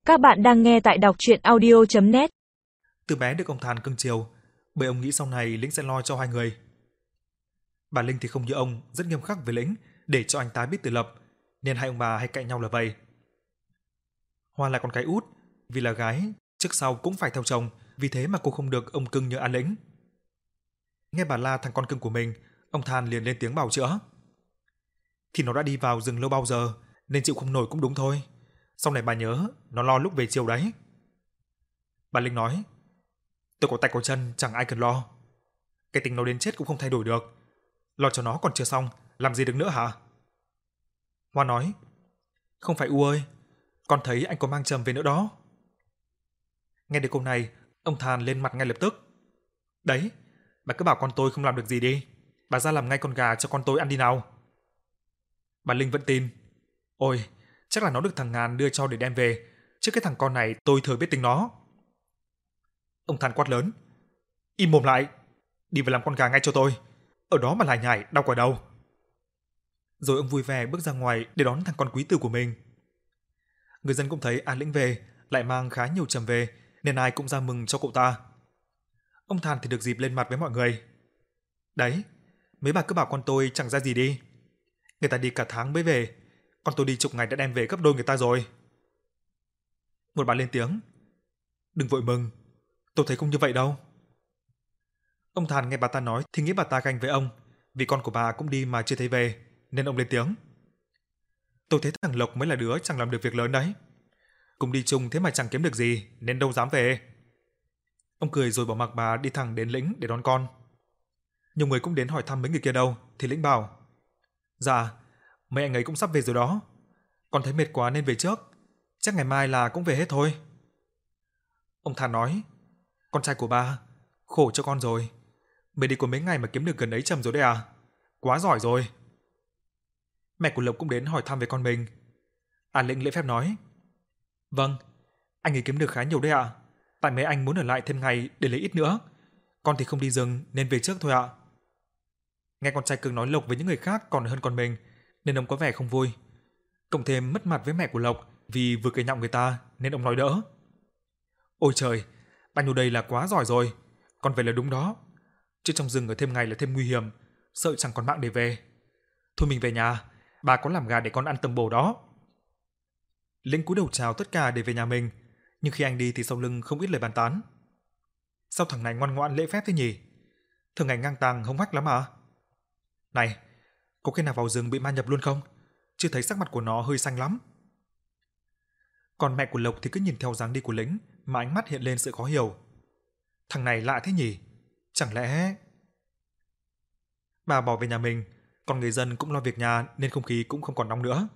Các bạn đang nghe tại đọc truyện audio.net. Từ bé được ông Than cưng chiều, bởi ông nghĩ sau này Lĩnh sẽ lo cho hai người. Bà Linh thì không như ông, rất nghiêm khắc với Lĩnh để cho anh ta biết tự lập, nên hai ông bà hay cãi nhau là vậy. Hoa là con gái út, vì là gái, trước sau cũng phải theo chồng, vì thế mà cô không được ông cưng như An Lĩnh. Nghe bà la thằng con cưng của mình, ông Than liền lên tiếng bào chữa. Thì nó đã đi vào rừng lâu bao giờ, nên chịu không nổi cũng đúng thôi. Sau này bà nhớ, nó lo lúc về chiều đấy. Bà Linh nói, tôi có tay có chân, chẳng ai cần lo. Cái tính nó đến chết cũng không thay đổi được. Lo cho nó còn chưa xong, làm gì được nữa hả? Hoa nói, không phải U ơi, con thấy anh có mang Trầm về nữa đó. Nghe được câu này, ông Than lên mặt ngay lập tức. Đấy, bà cứ bảo con tôi không làm được gì đi. Bà ra làm ngay con gà cho con tôi ăn đi nào. Bà Linh vẫn tin. Ôi, chắc là nó được thằng Ngàn đưa cho để đem về. Chứ cái thằng con này tôi thừa biết tính nó. Ông Than quát lớn. Im mồm lại, đi về làm con gà ngay cho tôi. Ở đó mà lại nhảy, đau quả đầu. Rồi ông vui vẻ bước ra ngoài để đón thằng con quý tử của mình. Người dân cũng thấy An Lĩnh về, lại mang khá nhiều Trầm về, nên ai cũng ra mừng cho cậu ta. Ông Than thì được dịp lên mặt với mọi người. Đấy, mấy bà cứ bảo con tôi chẳng ra gì đi. Người ta đi cả tháng mới về, con tôi đi chục ngày đã đem về gấp đôi người ta rồi. Một bà lên tiếng. Đừng vội mừng, tôi thấy không như vậy đâu. Ông Than nghe bà ta nói thì nghĩ bà ta ganh với ông, vì con của bà cũng đi mà chưa thấy về, nên ông lên tiếng. Tôi thấy thằng Lộc mới là đứa chẳng làm được việc lớn đấy. Cùng đi chung thế mà chẳng kiếm được gì, nên đâu dám về. Ông cười rồi bỏ mặc bà đi thẳng đến Lĩnh để đón con. Nhiều người cũng đến hỏi thăm mấy người kia đâu, thì Lĩnh bảo. Dạ, mấy anh ấy cũng sắp về rồi đó. Con thấy mệt quá nên về trước, chắc ngày mai là cũng về hết thôi. Ông Than nói, con trai của ba, khổ cho con rồi. Mới đi có mấy ngày mà kiếm được gần ấy Trầm rồi đấy à? Quá giỏi rồi. Mẹ của Lộc cũng đến hỏi thăm về con mình. An Lĩnh lễ phép nói, vâng, anh ấy kiếm được khá nhiều đấy ạ. Tại mấy anh muốn ở lại thêm ngày để lấy ít nữa. Con thì không đi rừng nên về trước thôi ạ. Nghe con trai cưng nói Lộc với những người khác còn hơn con mình, nên ông có vẻ không vui. Cộng thêm mất mặt với mẹ của Lộc vì vừa cười nhạo người ta nên ông nói đỡ. Ôi trời, anh ở đây là quá giỏi rồi, con về là đúng đó. Chứ trong rừng ở thêm ngày là thêm nguy hiểm, sợ chẳng còn mạng để về. Thôi mình về nhà, bà có làm gà để con ăn tầm bổ đó. Lĩnh cúi đầu chào tất cả để về nhà mình, nhưng khi anh đi thì sau lưng không ít lời bàn tán. Sao thằng này ngoan ngoãn lễ phép thế nhỉ? Thường ngày ngang tàng hống hách lắm à? Này, có khi nào vào rừng bị ma nhập luôn không? Chưa thấy sắc mặt của nó hơi xanh lắm. Còn mẹ của Lộc thì cứ nhìn theo dáng đi của Lĩnh mà ánh mắt hiện lên sự khó hiểu. Thằng này lạ thế nhỉ? Chẳng lẽ... Bà bỏ về nhà mình, còn người dân cũng lo việc nhà nên không khí cũng không còn nóng nữa.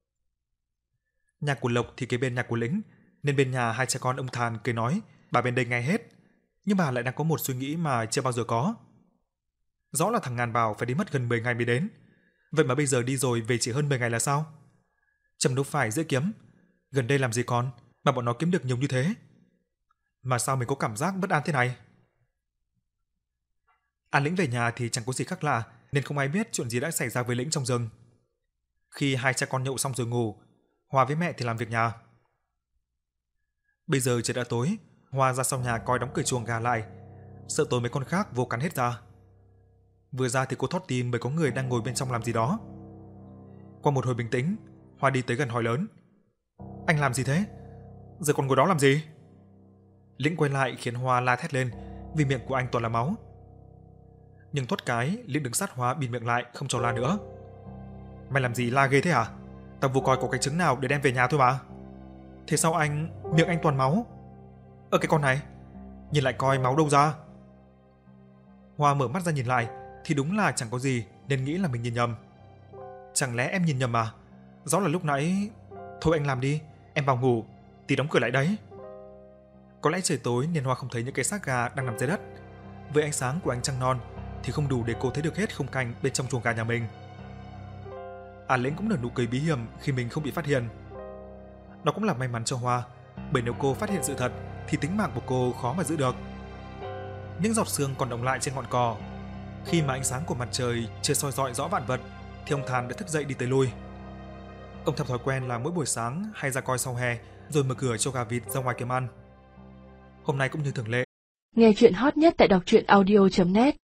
Nhà của Lộc thì kế bên nhà của Lĩnh, nên bên nhà hai cha con ông Than cười nói, bà bên đây nghe hết. Nhưng bà lại đang có một suy nghĩ mà chưa bao giờ có. Rõ là thằng Ngàn bảo phải đi mất gần 10 ngày mới đến. Vậy mà bây giờ đi rồi về chỉ hơn 10 ngày là sao? Trầm đâu phải dễ kiếm. Gần đây làm gì còn mà bọn nó kiếm được nhiều như thế. Mà sao mình có cảm giác bất an thế này? An Lĩnh về nhà thì chẳng có gì khác lạ, nên không ai biết chuyện gì đã xảy ra với Lĩnh trong rừng. Khi hai cha con nhậu xong rồi ngủ, Hoa với mẹ thì làm việc nhà. Bây giờ trời đã tối, Hoa ra sau nhà coi đóng cửa chuồng gà lại, sợ tối mấy con khác vô cắn hết ra. Vừa ra thì cô thót tim bởi có người đang ngồi bên trong làm gì đó. Qua một hồi bình tĩnh, Hoa đi tới gần hỏi lớn. Anh làm gì thế? Giờ còn ngồi đó làm gì? Lĩnh quay lại khiến Hoa la thét lên vì miệng của anh toàn là máu. Nhưng thoát cái, Lĩnh đứng sát Hoa bịt miệng lại không cho la nữa. Mày làm gì la ghê thế hả? Tao vô coi có cái trứng nào để đem về nhà thôi mà. Thế sao miệng anh toàn máu? Cái con này, nhìn lại coi máu đâu ra. Hoa mở mắt ra nhìn lại thì đúng là chẳng có gì nên nghĩ là mình nhìn nhầm. Chẳng lẽ em nhìn nhầm à? Rõ là lúc nãy... Thôi anh làm đi, em vào ngủ, tí đóng cửa lại đấy. Có lẽ trời tối nên Hoa không thấy những cái xác gà đang nằm dưới đất. Với ánh sáng của ánh trăng non thì không đủ để cô thấy được hết khung cảnh bên trong chuồng gà nhà mình. An Lĩnh cũng nở nụ cười bí hiểm khi mình không bị phát hiện. Nó cũng là may mắn cho Hoa, bởi nếu cô phát hiện sự thật thì tính mạng của cô khó mà giữ được. Những giọt sương còn đọng lại trên ngọn cỏ. Khi mà ánh sáng của mặt trời chưa soi rọi rõ vạn vật thì ông Than đã thức dậy đi tới lui. Ông theo thói quen là mỗi buổi sáng hay ra coi sau hè rồi mở cửa cho gà vịt ra ngoài kiếm ăn. Hôm nay cũng như thường lệ. Nghe chuyện hot nhất tại đọc truyện audio.net